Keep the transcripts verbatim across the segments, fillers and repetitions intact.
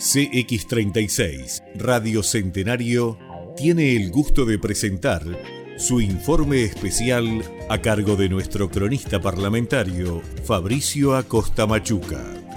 C X treinta y seis, Radio Centenario, tiene el gusto de presentar su informe especial a cargo de nuestro cronista parlamentario, Fabricio Acosta Machuca.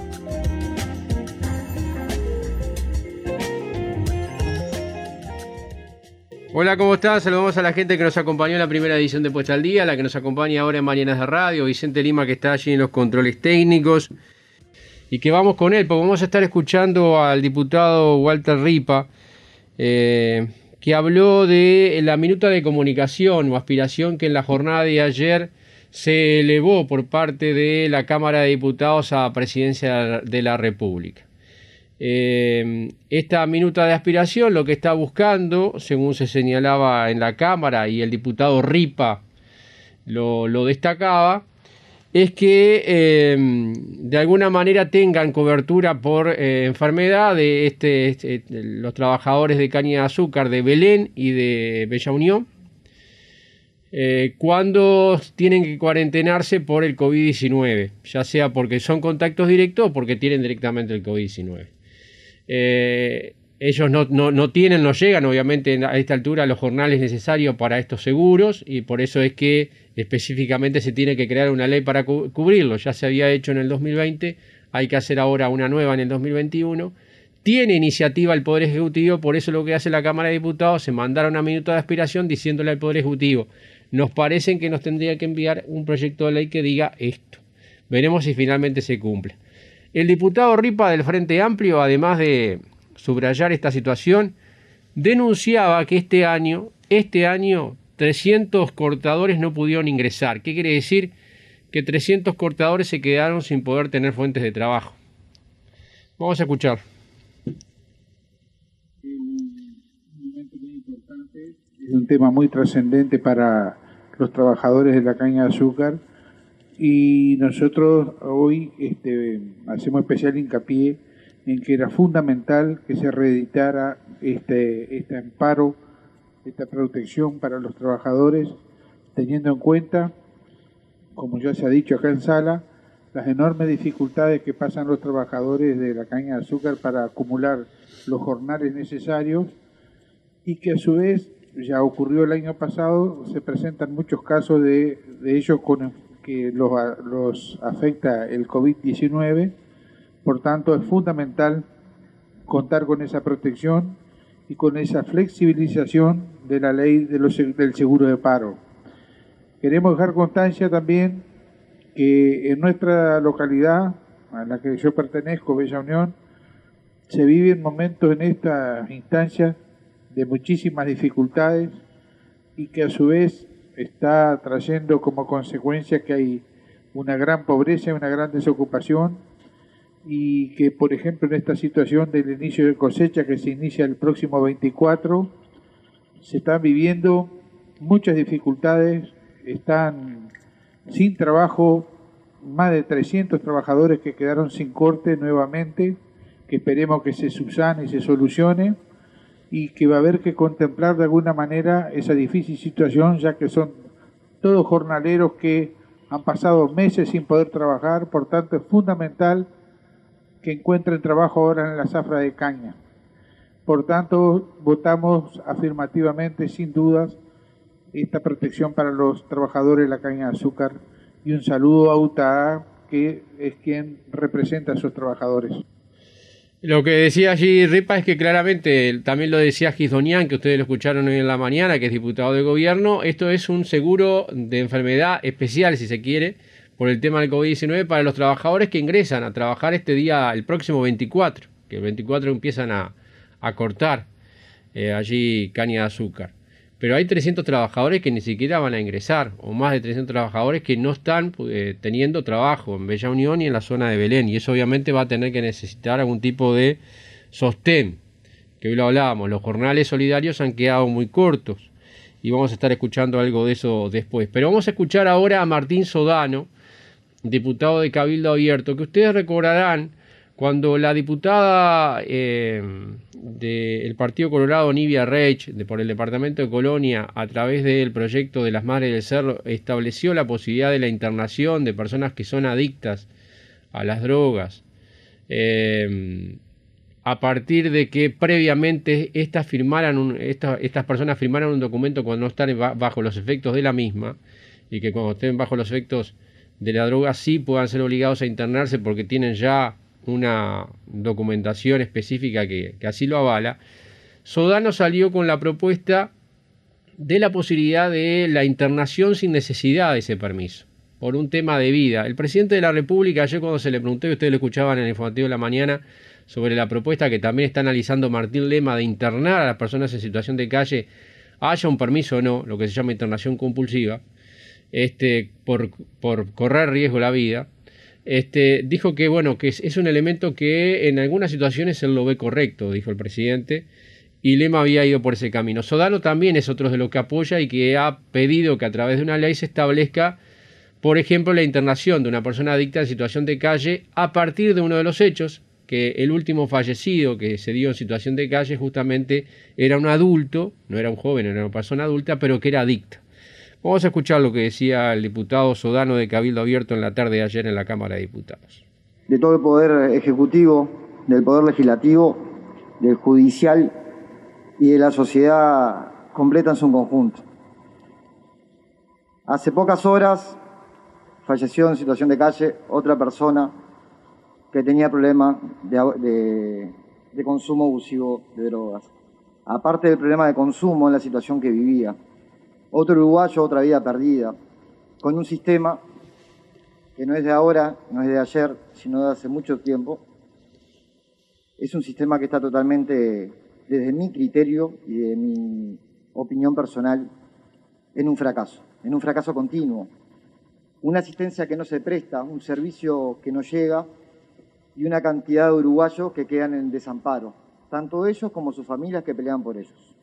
Hola, ¿cómo están? Saludamos a la gente que nos acompañó en la primera edición de Puesta al Día, la que nos acompaña ahora en Mañanas de Radio, Vicente Lima, que está allí en los controles técnicos, y que vamos con él, porque vamos a estar escuchando al diputado Walter Ripa, eh, que habló de la minuta de comunicación o aspiración que en la jornada de ayer se elevó por parte de la Cámara de Diputados a Presidencia de la República. Eh, esta minuta de aspiración lo que está buscando, según se señalaba en la Cámara y el diputado Ripa lo, lo destacaba, es que eh, de alguna manera tengan cobertura por eh, enfermedad de este, este, los trabajadores de caña de azúcar de Belén y de Bella Unión, eh, cuando tienen que cuarentenarse por el COVID diecinueve, ya sea porque son contactos directos o porque tienen directamente el COVID diecinueve. Eh, ellos no, no, no tienen, no llegan obviamente a esta altura a los jornales necesarios para estos seguros, y por eso es que específicamente se tiene que crear una ley para cu- cubrirlo. Ya se había hecho en el dos mil veinte, hay que hacer ahora una nueva en el dos mil veintiuno. Tiene iniciativa el Poder Ejecutivo, por eso lo que hace la Cámara de Diputados es mandar una minuta de aspiración diciéndole al Poder Ejecutivo: nos parece que nos tendría que enviar un proyecto de ley que diga esto. Veremos si finalmente se cumple. El diputado Ripa del Frente Amplio, además de subrayar esta situación, denunciaba que este año, este año trescientos cortadores no pudieron ingresar. ¿Qué quiere decir? Que trescientos cortadores se quedaron sin poder tener fuentes de trabajo. Vamos a escuchar. Es un tema muy trascendente para los trabajadores de la caña de azúcar, y nosotros hoy este, hacemos especial hincapié en que era fundamental que se reeditara este, este amparo, esta protección para los trabajadores, teniendo en cuenta, como ya se ha dicho acá en sala, las enormes dificultades que pasan los trabajadores de la caña de azúcar para acumular los jornales necesarios, y que a su vez, ya ocurrió el año pasado, se presentan muchos casos de, de ellos con que los, los afecta el COVID diecinueve. Por tanto, es fundamental contar con esa protección y con esa flexibilización de la ley de los, del seguro de paro. Queremos dejar constancia también que en nuestra localidad, a la que yo pertenezco, Bella Unión, se viven momentos en estas instancias de muchísimas dificultades, y que a su vez está trayendo como consecuencia que hay una gran pobreza y una gran desocupación, y que, por ejemplo, en esta situación del inicio de cosecha que se inicia el próximo veinticuatro, se están viviendo muchas dificultades. Están sin trabajo más de trescientos trabajadores que quedaron sin corte nuevamente, que esperemos que se subsane y se solucione, y que va a haber que contemplar de alguna manera esa difícil situación, ya que son todos jornaleros que han pasado meses sin poder trabajar. Por tanto, es fundamental que encuentren trabajo ahora en la zafra de caña. Por tanto, votamos afirmativamente, sin dudas, esta protección para los trabajadores de la caña de azúcar, y un saludo a U T A A, que es quien representa a esos trabajadores. Lo que decía allí Ripa es que claramente, también lo decía Gisdonian, que ustedes lo escucharon hoy en la mañana, que es diputado de gobierno, esto es un seguro de enfermedad especial, si se quiere, por el tema del COVID diecinueve, para los trabajadores que ingresan a trabajar este día, el próximo veinticuatro, que el veinticuatro empiezan a, a cortar eh, allí caña de azúcar. Pero hay trescientos trabajadores que ni siquiera van a ingresar, o más de trescientos trabajadores que no están eh, teniendo trabajo en Bella Unión y en la zona de Belén, y eso obviamente va a tener que necesitar algún tipo de sostén, que hoy lo hablábamos, los jornales solidarios han quedado muy cortos, y vamos a estar escuchando algo de eso después. Pero vamos a escuchar ahora a Martín Sodano, diputado de Cabildo Abierto, que ustedes recordarán cuando la diputada eh, del Partido Colorado, Nivia Reich, de, por el departamento de Colonia, a través del proyecto de las Madres del Cerro, estableció la posibilidad de la internación de personas que son adictas a las drogas, eh, a partir de que previamente estas, firmaran un, esta, estas personas firmaran un documento cuando no están bajo los efectos de la misma, y que cuando estén bajo los efectos de la droga sí puedan ser obligados a internarse porque tienen ya una documentación específica que, que así lo avala. Sodano salió con la propuesta de la posibilidad de la internación sin necesidad de ese permiso, por un tema de vida. El presidente de la República, ayer cuando se le preguntó, y ustedes lo escuchaban en el informativo de la mañana, sobre la propuesta que también está analizando Martín Lema de internar a las personas en situación de calle, haya un permiso o no, lo que se llama internación compulsiva, este, por, por correr riesgo la vida, este, dijo que bueno, que es, es un elemento que en algunas situaciones él lo ve correcto, dijo el presidente, y Lema había ido por ese camino. Sodano también es otro de los que apoya y que ha pedido que a través de una ley se establezca, por ejemplo, la internación de una persona adicta en situación de calle a partir de uno de los hechos, que el último fallecido que se dio en situación de calle justamente era un adulto, no era un joven, era una persona adulta, pero que era adicta. Vamos a escuchar lo que decía el diputado Sodano de Cabildo Abierto en la tarde de ayer en la Cámara de Diputados. De todo el poder ejecutivo, del poder legislativo, del judicial y de la sociedad completa en su conjunto. Hace pocas horas falleció en situación de calle otra persona que tenía problemas de, de, de consumo abusivo de drogas. Aparte del problema de consumo en la situación que vivía, otro uruguayo, otra vida perdida, con un sistema que no es de ahora, no es de ayer, sino de hace mucho tiempo. Es un sistema que está totalmente, desde mi criterio y de mi opinión personal, en un fracaso, en un fracaso continuo. Una asistencia que no se presta, un servicio que no llega y una cantidad de uruguayos que quedan en desamparo, tanto ellos como sus familias que pelean por ellos.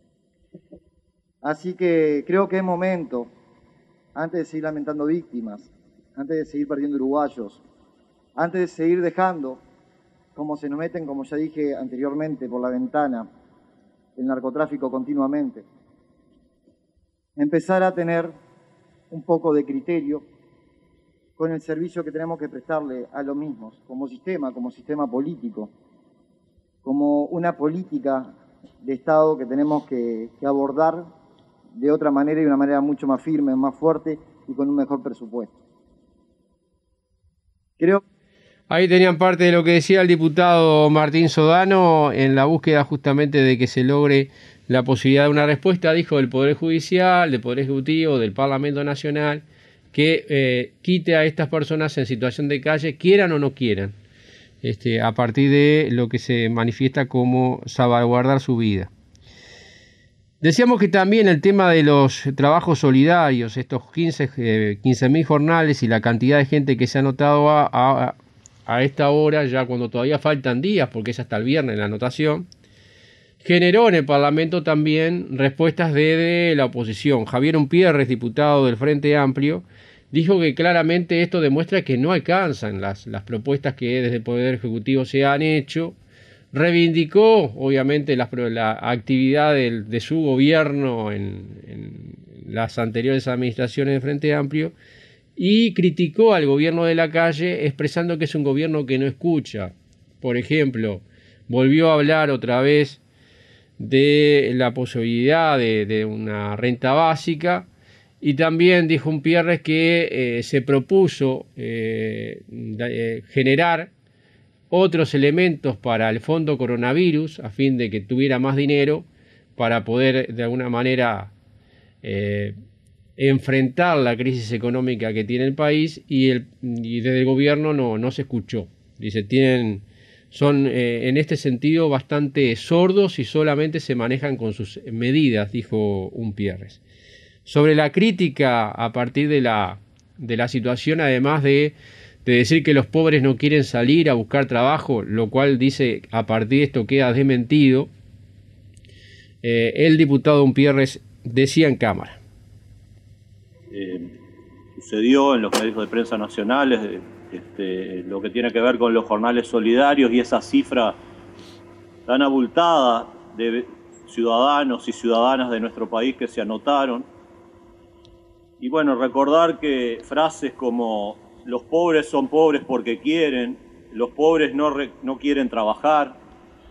Así que creo que es momento, antes de seguir lamentando víctimas, antes de seguir perdiendo uruguayos, antes de seguir dejando, como se nos meten, como ya dije anteriormente, por la ventana, el narcotráfico continuamente, empezar a tener un poco de criterio con el servicio que tenemos que prestarle a los mismos, como sistema, como sistema político, como una política de Estado que tenemos que, que abordar de otra manera y de una manera mucho más firme, más fuerte y con un mejor presupuesto. Creo Ahí tenían parte de lo que decía el diputado Martín Sodano en la búsqueda justamente de que se logre la posibilidad de una respuesta, dijo, del Poder Judicial, del Poder Ejecutivo, del Parlamento Nacional, que eh, quite a estas personas en situación de calle, quieran o no quieran, este, a partir de lo que se manifiesta como salvaguardar su vida. Decíamos que también el tema de los trabajos solidarios, estos quince mil jornales y la cantidad de gente que se ha anotado a, a, a esta hora, ya cuando todavía faltan días, porque es hasta el viernes la anotación, generó en el Parlamento también respuestas de, de la oposición. Javier Umpierres, diputado del Frente Amplio, dijo que claramente esto demuestra que no alcanzan las, las propuestas que desde el Poder Ejecutivo se han hecho. Reivindicó, obviamente, la, la actividad del, de su gobierno en, en las anteriores administraciones del Frente Amplio y criticó al gobierno de la calle expresando que es un gobierno que no escucha. Por ejemplo, volvió a hablar otra vez de la posibilidad de, de una renta básica y también dijo Umpierres que eh, se propuso eh, de, eh, generar otros elementos para el fondo coronavirus a fin de que tuviera más dinero para poder de alguna manera eh, enfrentar la crisis económica que tiene el país y, el, y desde el gobierno no, no se escuchó. Dice, tienen, son eh, en este sentido bastante sordos y solamente se manejan con sus medidas, dijo Umpierres. Sobre la crítica a partir de la, de la situación, además de de decir que los pobres no quieren salir a buscar trabajo, lo cual dice a partir de esto queda desmentido, eh, el diputado Umpierres decía en Cámara. Eh, sucedió en los medios de prensa nacionales este, lo que tiene que ver con los jornales solidarios y esa cifra tan abultada de ciudadanos y ciudadanas de nuestro país que se anotaron. Y bueno, recordar que frases como los pobres son pobres porque quieren, los pobres no, re, no quieren trabajar,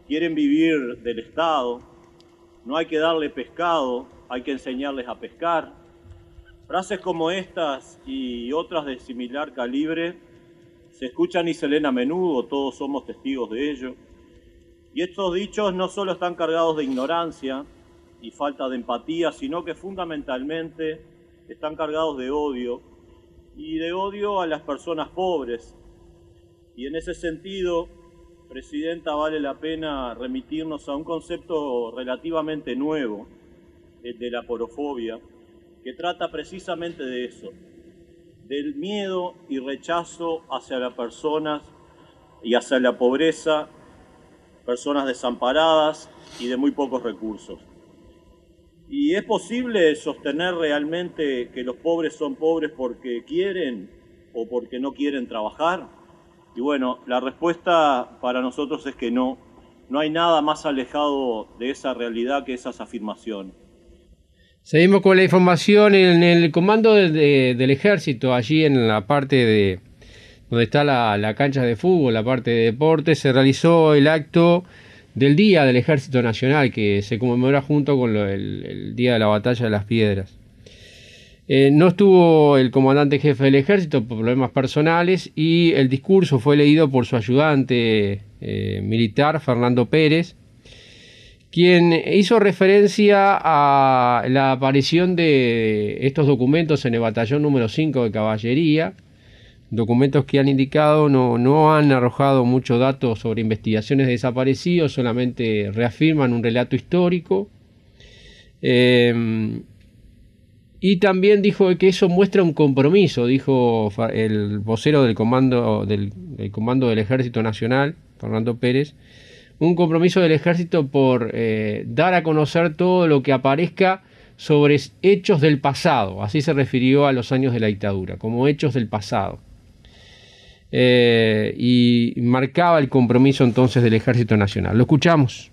quieren vivir del Estado, no hay que darle pescado, hay que enseñarles a pescar. Frases como estas y otras de similar calibre se escuchan y se leen a menudo, todos somos testigos de ello. Y estos dichos no solo están cargados de ignorancia y falta de empatía, sino que fundamentalmente están cargados de odio, y de odio a las personas pobres. Y en ese sentido, Presidenta, vale la pena remitirnos a un concepto relativamente nuevo, el de la porofobia, que trata precisamente de eso, del miedo y rechazo hacia las personas y hacia la pobreza, personas desamparadas y de muy pocos recursos. ¿Y es posible sostener realmente que los pobres son pobres porque quieren o porque no quieren trabajar? Y bueno, la respuesta para nosotros es que no. No hay nada más alejado de esa realidad que esas afirmaciones. Seguimos con la información. En el comando de, de, del ejército, allí en la parte de donde está la, la cancha de fútbol, la parte de deportes, se realizó el acto del Día del Ejército Nacional, que se conmemora junto con lo, el, el Día de la Batalla de las Piedras. Eh, no estuvo el comandante jefe del ejército por problemas personales, y el discurso fue leído por su ayudante eh, militar, Fernando Pérez, quien hizo referencia a la aparición de estos documentos en el batallón número cinco de caballería, documentos que han indicado no, no han arrojado muchos datos sobre investigaciones de desaparecidos, solamente reafirman un relato histórico. Eh, y también dijo que eso muestra un compromiso, dijo el vocero del comando del, del comando del Ejército Nacional, Fernando Pérez, un compromiso del ejército por eh, dar a conocer todo lo que aparezca sobre hechos del pasado. Así se refirió a los años de la dictadura, como hechos del pasado. Eh, y marcaba el compromiso entonces del Ejército Nacional. Lo escuchamos.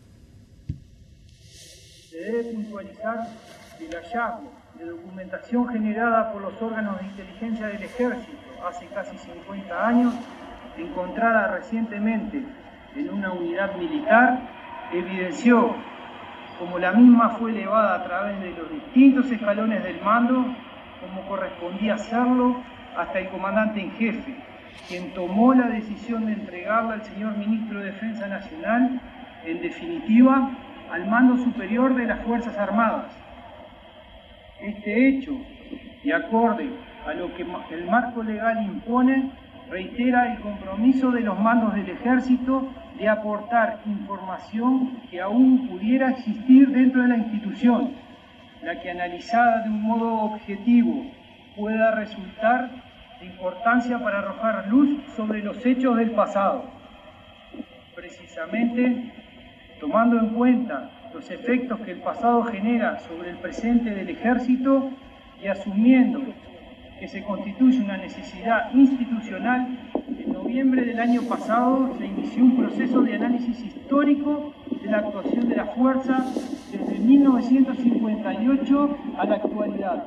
Se debe puntualizar el hallazgo de documentación generada por los órganos de inteligencia del Ejército hace casi cincuenta años, encontrada recientemente en una unidad militar, evidenció como la misma fue elevada a través de los distintos escalones del mando, como correspondía hacerlo, hasta el comandante en jefe, quien tomó la decisión de entregarla al señor Ministro de Defensa Nacional, en definitiva, al mando superior de las Fuerzas Armadas. Este hecho, y acorde a lo que el marco legal impone, reitera el compromiso de los mandos del Ejército de aportar información que aún pudiera existir dentro de la institución, la que analizada de un modo objetivo pueda resultar de importancia para arrojar luz sobre los hechos del pasado. Precisamente, tomando en cuenta los efectos que el pasado genera sobre el presente del Ejército y asumiendo que se constituye una necesidad institucional, en noviembre del año pasado se inició un proceso de análisis histórico de la actuación de la fuerza desde mil novecientos cincuenta y ocho a la actualidad,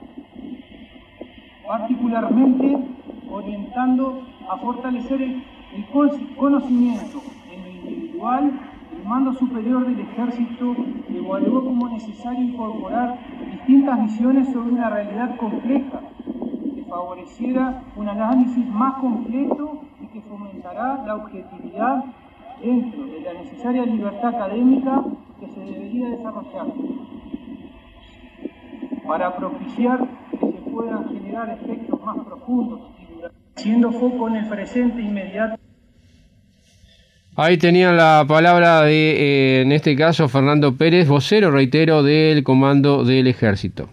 particularmente orientando a fortalecer el, el conocimiento en lo individual. El mando superior del Ejército evaluó como necesario incorporar distintas visiones sobre una realidad compleja que favoreciera un análisis más completo y que fomentará la objetividad dentro de la necesaria libertad académica que se debería desarrollar para propiciar que se puedan generar efectos más profundos y duraderos, haciendo foco en el presente inmediato. Ahí tenían la palabra de, eh, en este caso, Fernando Pérez, vocero, reitero, del Comando del Ejército.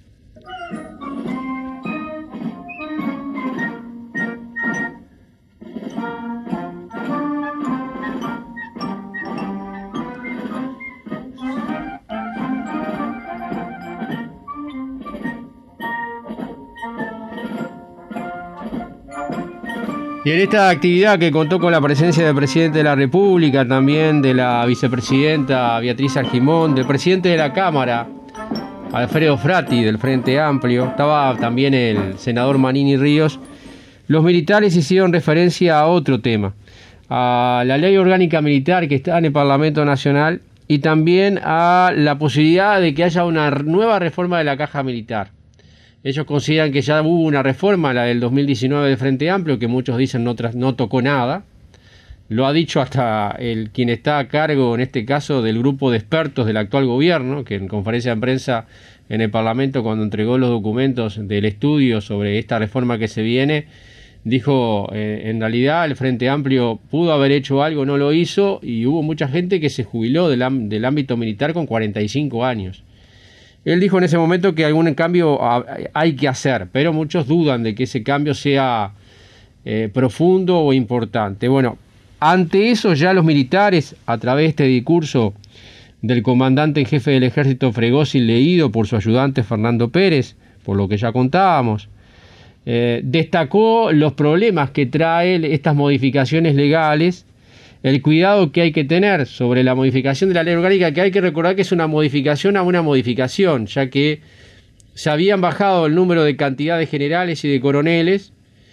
Y en esta actividad, que contó con la presencia del presidente de la República, también de la vicepresidenta Beatriz Argimón, del presidente de la Cámara, Alfredo Frati, del Frente Amplio, estaba también el senador Manini Ríos, los militares hicieron referencia a otro tema, a la ley orgánica militar que está en el Parlamento Nacional y también a la posibilidad de que haya una nueva reforma de la caja militar. Ellos consideran que ya hubo una reforma, la del dos mil diecinueve del Frente Amplio, que muchos dicen no, tras, no tocó nada. Lo ha dicho hasta el quien está a cargo, en este caso, del grupo de expertos del actual gobierno, que en conferencia de prensa en el Parlamento, cuando entregó los documentos del estudio sobre esta reforma que se viene, dijo, eh, en realidad el Frente Amplio pudo haber hecho algo, no lo hizo, y hubo mucha gente que se jubiló del, del ámbito militar con cuarenta y cinco años. Él dijo en ese momento que algún cambio hay que hacer, pero muchos dudan de que ese cambio sea eh, profundo o importante. Bueno, ante eso ya los militares, a través de este discurso del comandante en jefe del ejército Fregosi, leído por su ayudante Fernando Pérez, por lo que ya contábamos, eh, destacó los problemas que trae estas modificaciones legales, el cuidado que hay que tener sobre la modificación de la ley orgánica, que hay que recordar que es una modificación a una modificación, ya que se habían bajado el número de cantidad de generales y de coroneles.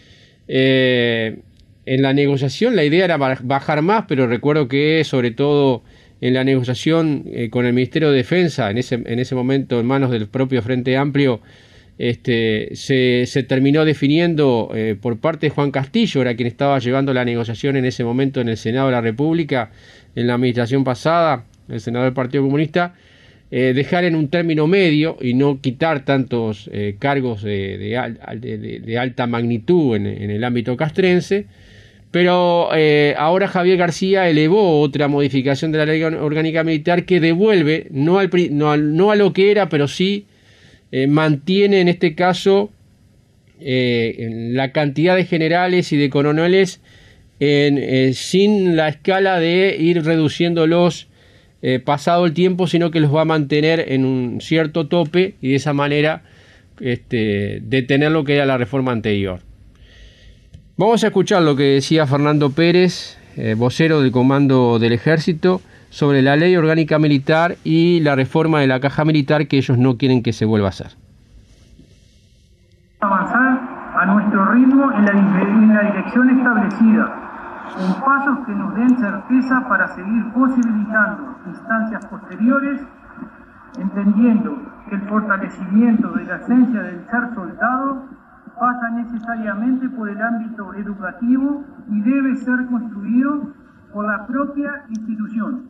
Eh, en la negociación la idea era bajar más, pero recuerdo que sobre todo en la negociación eh, con el Ministerio de Defensa, en ese, en ese momento en manos del propio Frente Amplio, Este, se, se terminó definiendo eh, por parte de Juan Castillo, era quien estaba llevando la negociación en ese momento en el Senado de la República, en la administración pasada, el senador del Partido Comunista, eh, dejar en un término medio y no quitar tantos eh, cargos de, de, de, de alta magnitud en, en el ámbito castrense, pero eh, ahora Javier García elevó otra modificación de la ley orgánica militar que devuelve, no, al, no, al, no a lo que era, pero sí Eh, mantiene en este caso eh, la cantidad de generales y de coroneles en, eh, sin la escala de ir reduciéndolos eh, pasado el tiempo, sino que los va a mantener en un cierto tope y de esa manera este, detener lo que era la reforma anterior. Vamos a escuchar lo que decía Fernando Pérez, eh, vocero del Comando del Ejército, sobre la ley orgánica militar y la reforma de la caja militar que ellos no quieren que se vuelva a hacer. Avanzar a nuestro ritmo en la, en la dirección establecida, con pasos que nos den certeza para seguir posibilitando instancias posteriores, entendiendo que el fortalecimiento de la esencia del ser soldado pasa necesariamente por el ámbito educativo y debe ser construido por la propia institución.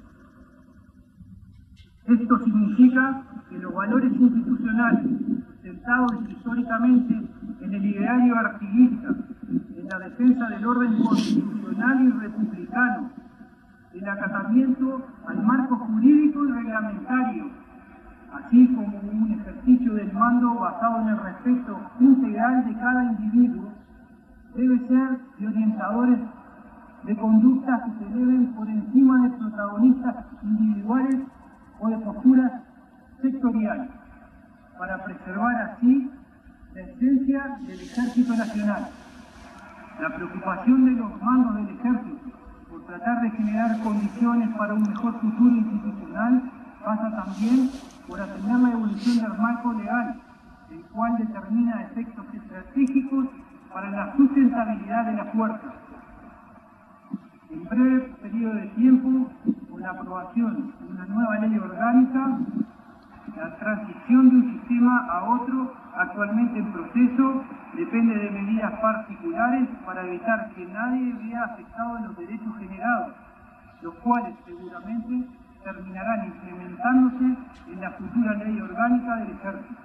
Esto significa que los valores institucionales, sentados históricamente en el ideario artiguista, en la defensa del orden constitucional y republicano, el acatamiento al marco jurídico y reglamentario, así como un ejercicio del mando basado en el respeto integral de cada individuo, debe ser de orientadores de conductas que se eleven por encima de protagonistas individuales o de posturas sectoriales, para preservar así la esencia del Ejército Nacional. La preocupación de los mandos del Ejército por tratar de generar condiciones para un mejor futuro institucional pasa también por atender la evolución del marco legal, el cual determina efectos estratégicos para la sustentabilidad de la fuerza. En breve periodo de tiempo, con la aprobación de una nueva ley orgánica, la transición de un sistema a otro actualmente en proceso depende de medidas particulares para evitar que nadie vea afectado en los derechos generados, los cuales seguramente terminarán implementándose en la futura ley orgánica del Ejército.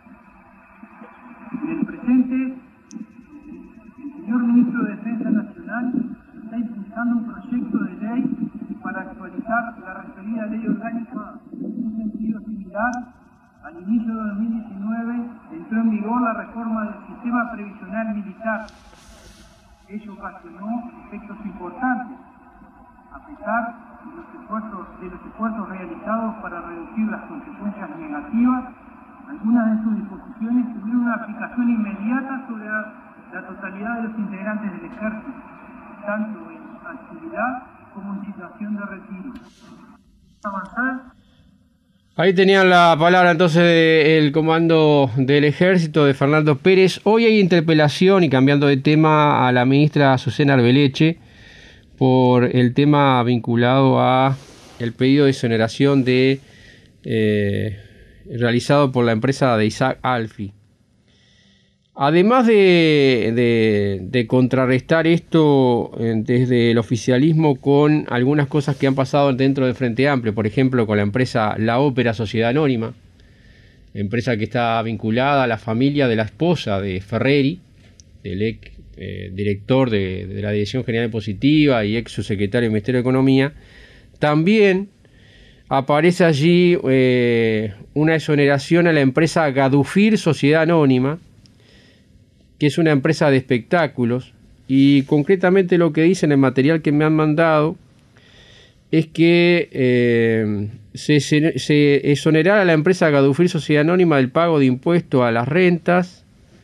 En el presente, el señor Ministro de Defensa Nacional está impulsando un proyecto de ley para actualizar la referida ley orgánica en un sentido similar. Al inicio de dos mil diecinueve entró en vigor la reforma del sistema previsional militar. Ello ocasionó efectos importantes, a pesar de los esfuerzos, de los esfuerzos realizados para reducir las consecuencias negativas. Algunas de sus disposiciones tuvieron una aplicación inmediata sobre la, la totalidad de los integrantes del Ejército, tanto en actividad como en situación de retiro. Avanzar. Ahí tenían la palabra entonces del Comando del Ejército de Fernando Pérez. Hoy hay interpelación, y cambiando de tema, a la ministra Azucena Arbeleche por el tema vinculado a el pedido de exoneración de, eh, realizado por la empresa de Isaac Alfi. Además de, de, de contrarrestar esto eh, desde el oficialismo con algunas cosas que han pasado dentro del Frente Amplio, por ejemplo con la empresa La Ópera Sociedad Anónima, empresa que está vinculada a la familia de la esposa de Ferreri, del ex eh, director de, de la Dirección General Positiva y ex subsecretario del Ministerio de Economía, también aparece allí eh, una exoneración a la empresa Gadufir Sociedad Anónima, que es una empresa de espectáculos, y concretamente lo que dice en el material que me han mandado es que eh, se, se, se exonerará a la empresa Gadufir Sociedad Anónima del pago de impuestos a las rentas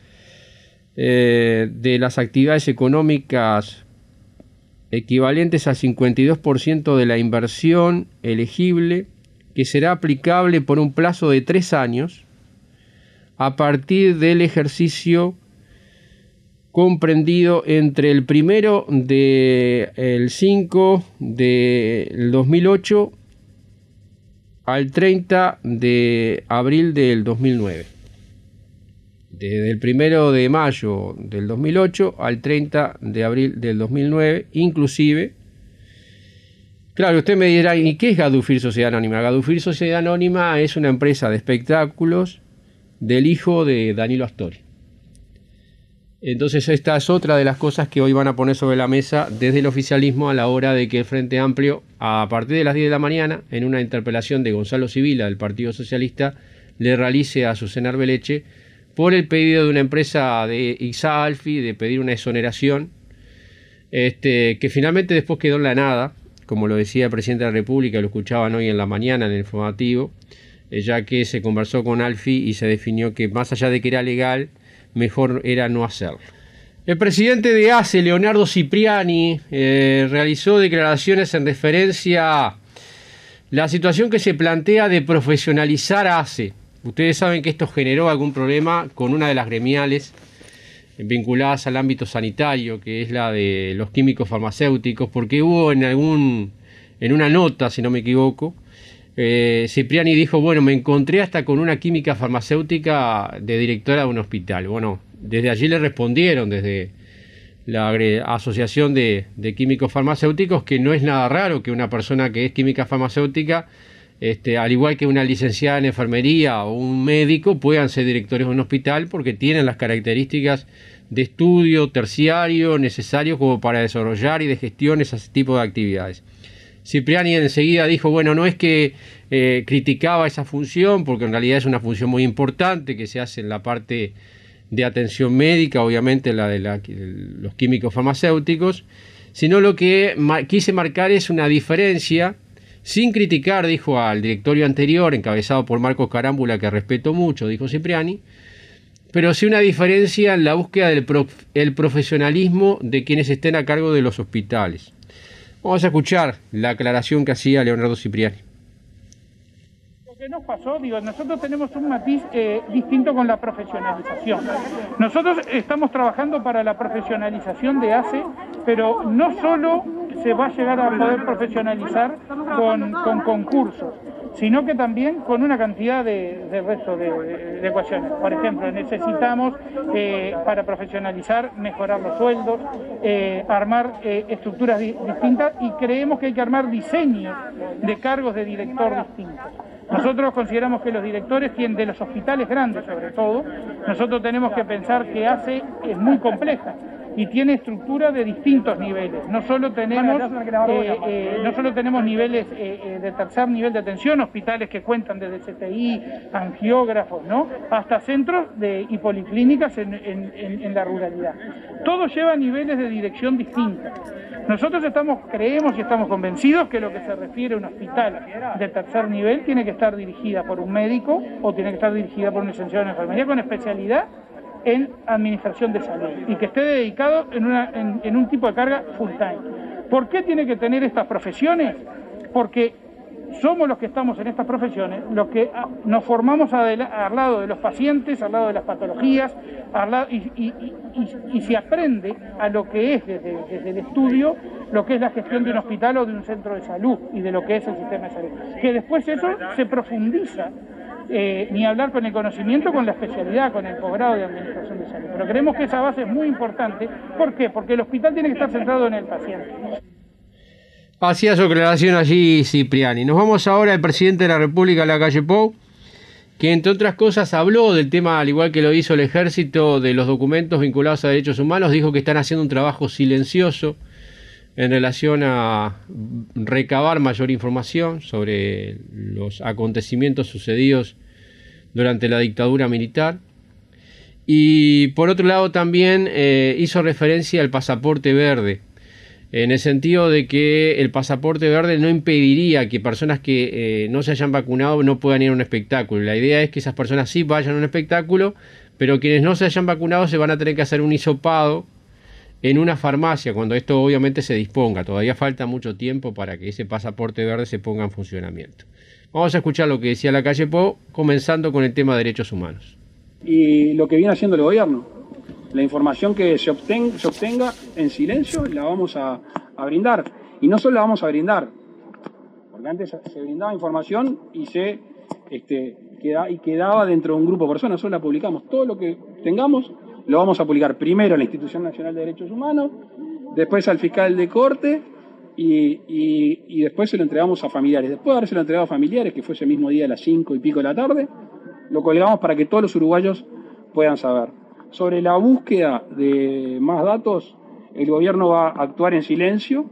eh, de las actividades económicas equivalentes al cincuenta y dos por ciento de la inversión elegible, que será aplicable por un plazo de tres años a partir del ejercicio comprendido entre el primero del cinco del dos mil ocho al treinta de abril del dos mil nueve. Desde el primero de mayo del dos mil ocho al treinta de abril del dos mil nueve, inclusive. Claro, usted me dirá, ¿y qué es Gadufir Sociedad Anónima? Gadufir Sociedad Anónima es una empresa de espectáculos del hijo de Danilo Astori. Entonces esta es otra de las cosas que hoy van a poner sobre la mesa desde el oficialismo a la hora de que el Frente Amplio, a partir de las diez de la mañana, en una interpelación de Gonzalo Sibila del Partido Socialista, le realice a Azucena Arbeleche por el pedido de una empresa de Isaac Alfi de pedir una exoneración, este, que finalmente después quedó en la nada, como lo decía el presidente de la República, lo escuchaban hoy en la mañana en el informativo, eh, ya que se conversó con Alfi y se definió que más allá de que era legal, mejor era no hacerlo. El presidente de ACE, Leonardo Cipriani, eh, realizó declaraciones en referencia a la situación que se plantea de profesionalizar ACE. Ustedes saben que esto generó algún problema con una de las gremiales vinculadas al ámbito sanitario, que es la de los químicos farmacéuticos, porque hubo en algún, en una nota, si no me equivoco, Eh, Cipriani dijo, bueno, me encontré hasta con una química farmacéutica de directora de un hospital. Bueno, desde allí le respondieron, desde la Asociación de, de Químicos Farmacéuticos, que no es nada raro que una persona que es química farmacéutica, este, al igual que una licenciada en enfermería o un médico, puedan ser directores de un hospital porque tienen las características de estudio terciario necesarios como para desarrollar y de gestión ese tipo de actividades. Cipriani enseguida dijo, bueno, no es que eh, criticaba esa función, porque en realidad es una función muy importante que se hace en la parte de atención médica, obviamente la de, la, de los químicos farmacéuticos, sino lo que ma- quise marcar es una diferencia, sin criticar, dijo, al directorio anterior, encabezado por Marcos Carámbula, que respeto mucho, dijo Cipriani, pero sí una diferencia en la búsqueda del prof- el profesionalismo de quienes estén a cargo de los hospitales. Vamos a escuchar la aclaración que hacía Leonardo Cipriani. Lo que nos pasó, digo, nosotros tenemos un matiz eh, distinto con la profesionalización. Nosotros estamos trabajando para la profesionalización de ACE, pero no solo se va a llegar a poder profesionalizar con, con concursos, sino que también con una cantidad de, de resto de, de, de ecuaciones. Por ejemplo, necesitamos eh, para profesionalizar mejorar los sueldos, eh, armar eh, estructuras di distintas y creemos que hay que armar diseños de cargos de director distintos. Nosotros consideramos que los directores tienen, de los hospitales grandes sobre todo, nosotros tenemos que pensar que ACE es muy compleja y tiene estructura de distintos niveles. No solo tenemos, eh, eh, no solo tenemos niveles eh, de tercer nivel de atención, hospitales que cuentan desde C T I, angiógrafos, ¿no?, hasta centros de, y policlínicas en, en, en, en la ruralidad. Todo lleva niveles de dirección distintos. Nosotros estamos, creemos y estamos convencidos que lo que se refiere a un hospital de tercer nivel tiene que estar dirigida por un médico o tiene que estar dirigida por un licenciado en enfermería con especialidad en administración de salud y que esté dedicado en, una, en, en un tipo de carga full time. ¿Por qué tiene que tener estas profesiones? Porque somos los que estamos en estas profesiones, los que nos formamos al lado de los pacientes, al lado de las patologías, al lado, y, y, y, y se aprende a lo que es desde, desde el estudio, lo que es la gestión de un hospital o de un centro de salud y de lo que es el sistema de salud. Que después eso se profundiza, eh, ni hablar con el conocimiento, con la especialidad, con el posgrado de administración de salud. Pero creemos que esa base es muy importante. ¿Por qué? Porque el hospital tiene que estar centrado en el paciente. Hacía su aclaración allí Cipriani. Nos vamos ahora al presidente de la República, Lacalle Pou, que entre otras cosas habló del tema, al igual que lo hizo el Ejército, de los documentos vinculados a derechos humanos. Dijo que están haciendo un trabajo silencioso en relación a recabar mayor información sobre los acontecimientos sucedidos durante la dictadura militar. Y por otro lado también eh, hizo referencia al pasaporte verde, en el sentido de que el pasaporte verde no impediría que personas que eh, no se hayan vacunado no puedan ir a un espectáculo. La idea es que esas personas sí vayan a un espectáculo, pero quienes no se hayan vacunado se van a tener que hacer un hisopado en una farmacia, cuando esto obviamente se disponga. Todavía falta mucho tiempo para que ese pasaporte verde se ponga en funcionamiento. Vamos a escuchar lo que decía Lacalle Pou, comenzando con el tema de derechos humanos. Y lo que viene haciendo el gobierno. La información que se obtenga, se obtenga en silencio la vamos a, a brindar. Y no solo la vamos a brindar, porque antes se brindaba información y se este, queda, y quedaba dentro de un grupo de personas, solo la publicamos. Todo lo que tengamos lo vamos a publicar primero en la Institución Nacional de Derechos Humanos, después al fiscal de corte y, y, y después se lo entregamos a familiares. Después de haberse lo entregado a familiares, que fue ese mismo día a las cinco y pico de la tarde, lo colgamos para que todos los uruguayos puedan saber. Sobre la búsqueda de más datos, el gobierno va a actuar en silencio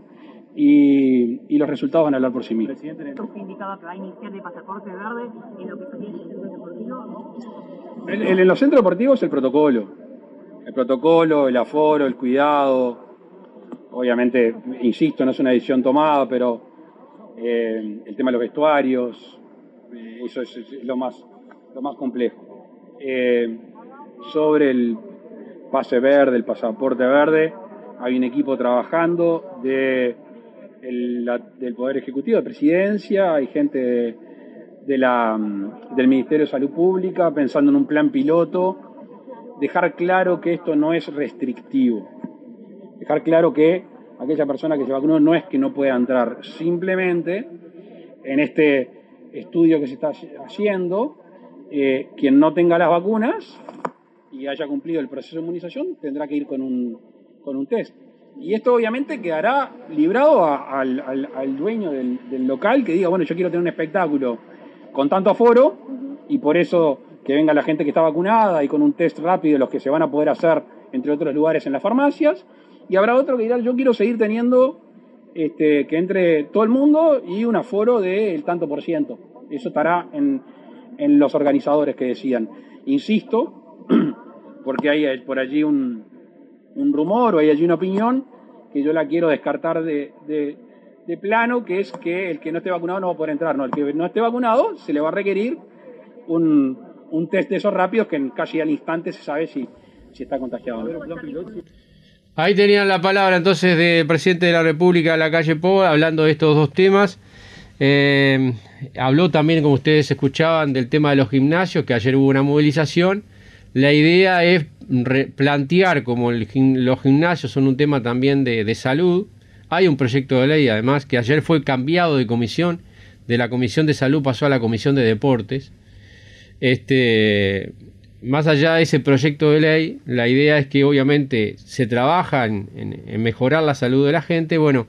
y, y los resultados van a hablar por sí mismos. ¿Usted indicaba que va a iniciar el pasaporte verde en lo que sería el centro deportivo? En, en los centros deportivos el protocolo. El protocolo, el aforo, el cuidado. Obviamente, insisto, no es una decisión tomada, pero eh, el tema de los vestuarios, eh, eso es, es lo, más, lo más complejo. Eh, Sobre el pase verde, el pasaporte verde, hay un equipo trabajando de el, la, del Poder Ejecutivo, de Presidencia, hay gente de, de la, del Ministerio de Salud Pública pensando en un plan piloto, dejar claro que esto no es restrictivo, dejar claro que aquella persona que se vacunó no es que no pueda entrar, simplemente en este estudio que se está haciendo, eh, quien no tenga las vacunas y haya cumplido el proceso de inmunización, tendrá que ir con un, con un test. Y esto obviamente quedará librado a, al, al, al dueño del, del local que diga, bueno, yo quiero tener un espectáculo con tanto aforo, y por eso que venga la gente que está vacunada y con un test rápido, los que se van a poder hacer, entre otros lugares, en las farmacias. Y habrá otro que dirá, yo quiero seguir teniendo este, que entre todo el mundo y un aforo del tanto por ciento. Eso estará en, en los organizadores que decidan. Insisto, porque hay por allí un, un rumor o hay allí una opinión que yo la quiero descartar de, de, de plano, que es que el que no esté vacunado no va a poder entrar. No, el que no esté vacunado se le va a requerir un, un test de esos rápidos que casi al instante se sabe si, si está contagiado. Ahí tenían la palabra entonces del presidente de la República, Lacalle Pou, hablando de estos dos temas. Eh, habló también, como ustedes escuchaban, del tema de los gimnasios, que ayer hubo una movilización. La idea es plantear, como el, los gimnasios son un tema también de, de salud, hay un proyecto de ley además que ayer fue cambiado de comisión, de la Comisión de Salud pasó a la Comisión de Deportes. Este, más allá de ese proyecto de ley, la idea es que obviamente se trabaja en, en, en mejorar la salud de la gente. Bueno,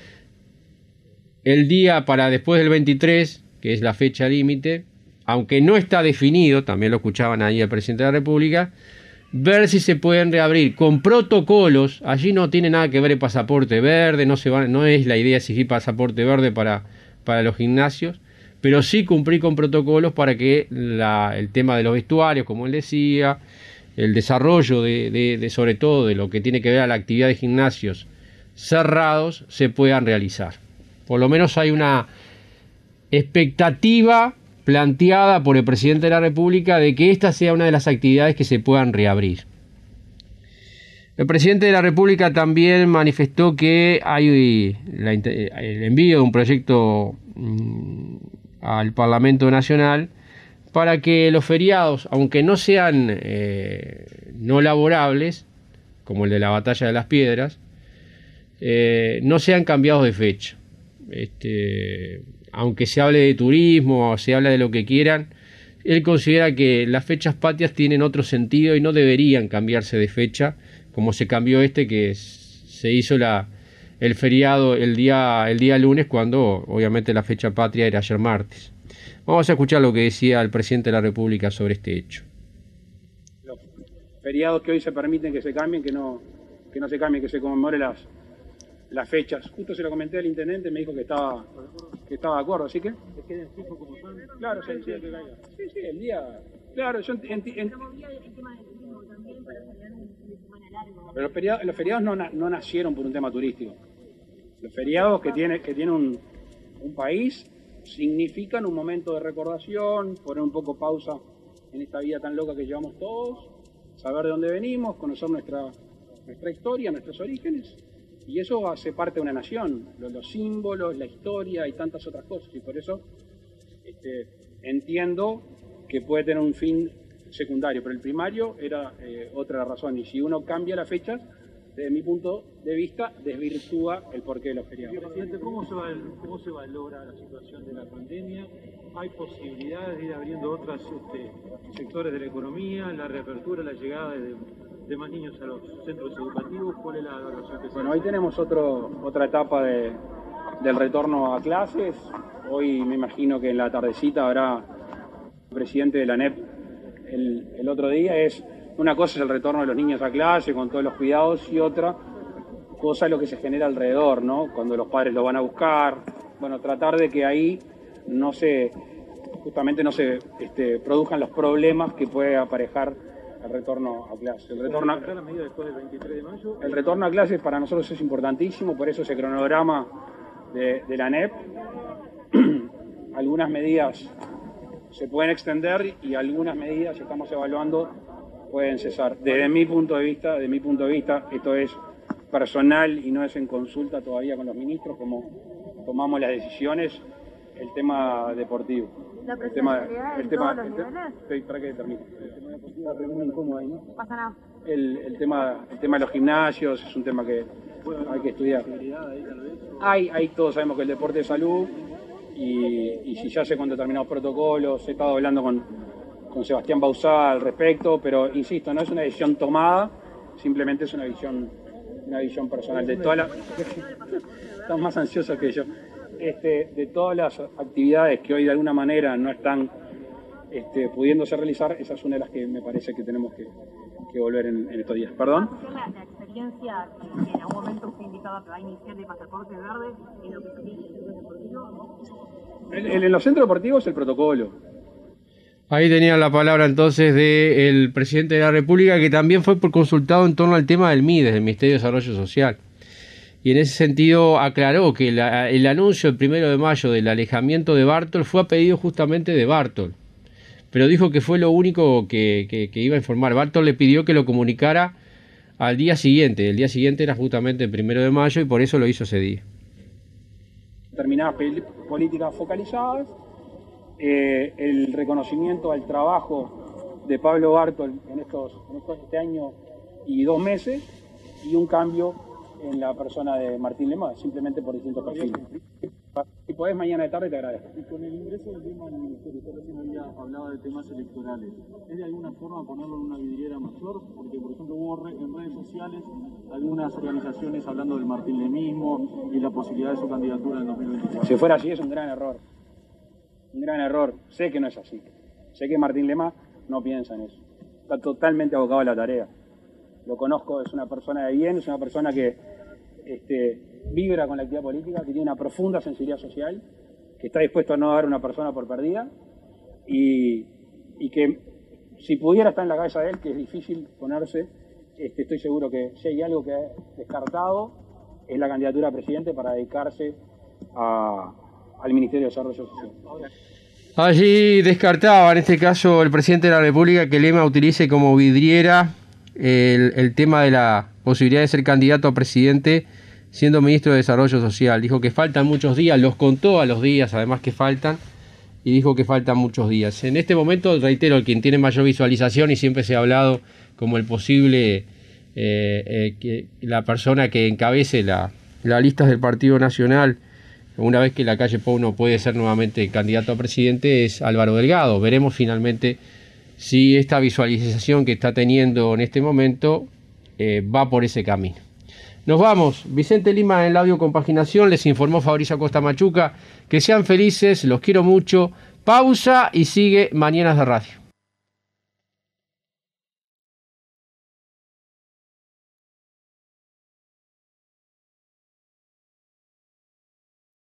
el día para después del veintitrés, que es la fecha límite, aunque no está definido, también lo escuchaban ahí el presidente de la República, ver si se pueden reabrir con protocolos. Allí no tiene nada que ver el pasaporte verde, no, se va, no es la idea exigir pasaporte verde para, para los gimnasios, pero sí cumplir con protocolos para que la, el tema de los vestuarios, como él decía, el desarrollo de, de, de sobre todo de lo que tiene que ver a la actividad de gimnasios cerrados, se puedan realizar. Por lo menos hay una expectativa planteada por el presidente de la República de que esta sea una de las actividades que se puedan reabrir. El presidente de la República también manifestó que hay la, el envío de un proyecto al Parlamento Nacional para que los feriados, aunque no sean eh, no laborables, como el de la Batalla de las Piedras, eh, no sean cambiados de fecha. Este, aunque se hable de turismo o se hable de lo que quieran, él considera que las fechas patrias tienen otro sentido y no deberían cambiarse de fecha, como se cambió este, que se hizo la, el feriado el día, el día lunes, cuando obviamente la fecha patria era ayer martes. Vamos a escuchar lo que decía el presidente de la República sobre este hecho. Los feriados que hoy se permiten que se cambien, que no, que no se cambien, que se conmemore las, las fechas. Justo se lo comenté al intendente, me dijo que estaba, que estaba de acuerdo, así que... Claro, sí, sí, sí, sí, el día... Claro, yo entiendo... Ent, pero los feriados, los feriados no, no nacieron por un tema turístico. Los feriados que tiene, que tiene un, un país significan un momento de recordación, poner un poco pausa en esta vida tan loca que llevamos todos, saber de dónde venimos, conocer nuestra, nuestra historia, nuestros orígenes, y eso hace parte de una nación, los, los símbolos, la historia y tantas otras cosas, y por eso este, entiendo que puede tener un fin secundario, pero el primario era eh, otra razón, y si uno cambia las fechas, desde mi punto de vista, desvirtúa el porqué de los feriados. Presidente, ¿cómo se, va, ¿cómo se valora la situación de la pandemia? ¿Hay posibilidades de ir abriendo otros este, sectores de la economía, la reapertura, la llegada de, de más niños a los centros educativos? ¿Cuál es la valoración que se Bueno, hoy tenemos otro, otra etapa de, del retorno a clases. Hoy me imagino que en la tardecita habrá el presidente de la A N E P el, el otro día. Es una cosa es el retorno de los niños a clase con todos los cuidados y otra cosa es lo que se genera alrededor, ¿no? Cuando los padres lo van a buscar, bueno, tratar de que ahí no se, justamente no se este, produzcan los problemas que puede aparejar el retorno a clase. El retorno a, la medida después del veintitrés de mayo? El retorno a clases para nosotros es importantísimo, por eso ese cronograma de, de la A N E P, algunas medidas se pueden extender y algunas medidas que estamos evaluando pueden cesar. Desde mi punto de vista, desde mi punto de vista, esto es personal y no es en consulta todavía con los ministros, como tomamos las decisiones, el tema deportivo. ¿La el tema, presencialidad el en tema, todos los el niveles? te, para que termine. El tema deportivo es muy incómodo ahí, ¿no? Pasa nada. El, el, tema, el tema de los gimnasios es un tema que hay que estudiar. Hay, hay, todos sabemos que el deporte es salud y, y si ya sé con determinados protocolos, he estado hablando con, con Sebastián Bauzá al respecto, pero insisto, no es una decisión tomada, simplemente es una visión, una visión personal de todas las... Están más ansiosos que yo. Este, de todas las actividades que hoy de alguna manera no están este, pudiéndose realizar, esa es una de las que me parece que tenemos que, que volver en, en estos días. ¿Perdón? La, la experiencia que en algún momento usted indicaba que va a iniciar de pasaporte verde en lo que sería el centro deportivo. En, en los centros deportivos el protocolo. Ahí tenían la palabra entonces del presidente de la República, que también fue por consultado en torno al tema del MIDES, del Ministerio de Desarrollo Social. Y en ese sentido aclaró que la, el anuncio el primero de mayo del alejamiento de Bartol fue a pedido justamente de Bartol. Pero dijo que fue lo único que, que, que iba a informar. Bartol le pidió que lo comunicara al día siguiente. El día siguiente era justamente el primero de mayo y por eso lo hizo ese día. Determinadas políticas focalizadas, eh, el reconocimiento al trabajo de Pablo Bartol en estos, en estos este año y dos meses y un cambio en la persona de Martín Lema, simplemente por distintos perfiles. Si podés mañana de tarde te agradezco. Y con el ingreso del tema al Ministerio, usted recién había hablado de temas electorales. ¿Es de alguna forma ponerlo en una vidriera mayor? Porque, por ejemplo, hubo en redes sociales algunas organizaciones hablando del Martín Lemismo y la posibilidad de su candidatura en dos mil veinticuatro. Si fuera así es un gran error. Un gran error. Sé que no es así. Sé que Martín Lema no piensa en eso. Está totalmente abocado a la tarea. Lo conozco, es una persona de bien, es una persona que este, vibra con la actividad política, que tiene una profunda sensibilidad social, que está dispuesto a no dar a una persona por perdida y, y que si pudiera estar en la cabeza de él, que es difícil ponerse, este, estoy seguro que si hay algo que ha descartado es la candidatura a presidente para dedicarse a, al Ministerio de Desarrollo Social. Allí descartaba en este caso el presidente de la República que Lema utilice como vidriera El, el tema de la posibilidad de ser candidato a presidente siendo ministro de Desarrollo Social. Dijo que faltan muchos días, los contó a los días además que faltan, y dijo que faltan muchos días. En este momento, reitero, el quien tiene mayor visualización y siempre se ha hablado como el posible, eh, eh, que la persona que encabece la, la lista del Partido Nacional, una vez que Lacalle Pou no puede ser nuevamente candidato a presidente, es Álvaro Delgado. Veremos finalmente si esta visualización que está teniendo en este momento eh, va por ese camino. Nos vamos. Vicente Lima en la audio compaginación. Les informó Fabricio Acosta Machuca. Que sean felices, los quiero mucho. Pausa y sigue Mañanas de Radio.